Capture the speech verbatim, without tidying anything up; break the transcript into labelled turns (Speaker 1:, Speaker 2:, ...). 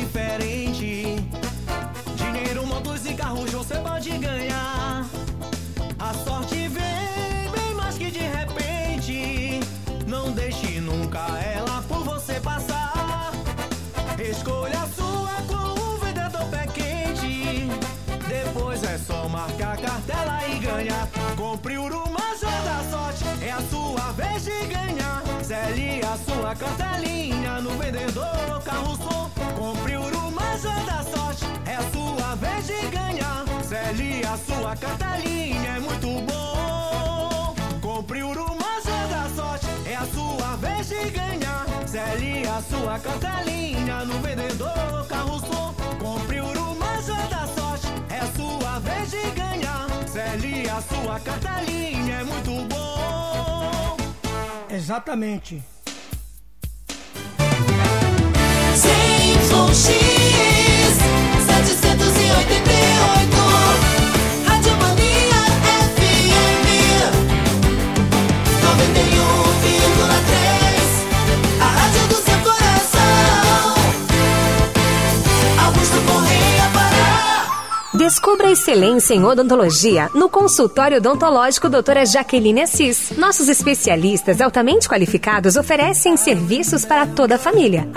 Speaker 1: diferente. Dinheiro, motos e carros você pode ganhar. A sorte vem bem mais que de repente. Não deixe nunca ela por você passar. Escolha a sua com o vendedor pé quente. Depois é só marcar a cartela e ganhar. Compre Urumajá da sorte, é a sua vez de ganhar. Cele a sua cartelinha no vendedor carro som. Compre Urumajá da sorte, é a sua vez de ganhar. Cele a sua cartelinha, é muito bom. Compre Urumajá da sorte, é a sua vez de ganhar. Cele a sua cartelinha no vendedor carro som. Compre Urumajá da sorte, é a sua vez de ganhar. Cele a sua cartelinha, é muito bom.
Speaker 2: Exatamente.
Speaker 3: Z X setecentos e oitenta e oito, Rádio Mania F M noventa e um vírgula três, a rádio do seu coração. Augusto Correia Pará.
Speaker 4: Descubra a excelência em odontologia no consultório odontológico doutora Jaqueline Assis. Nossos especialistas altamente qualificados oferecem serviços para toda a família.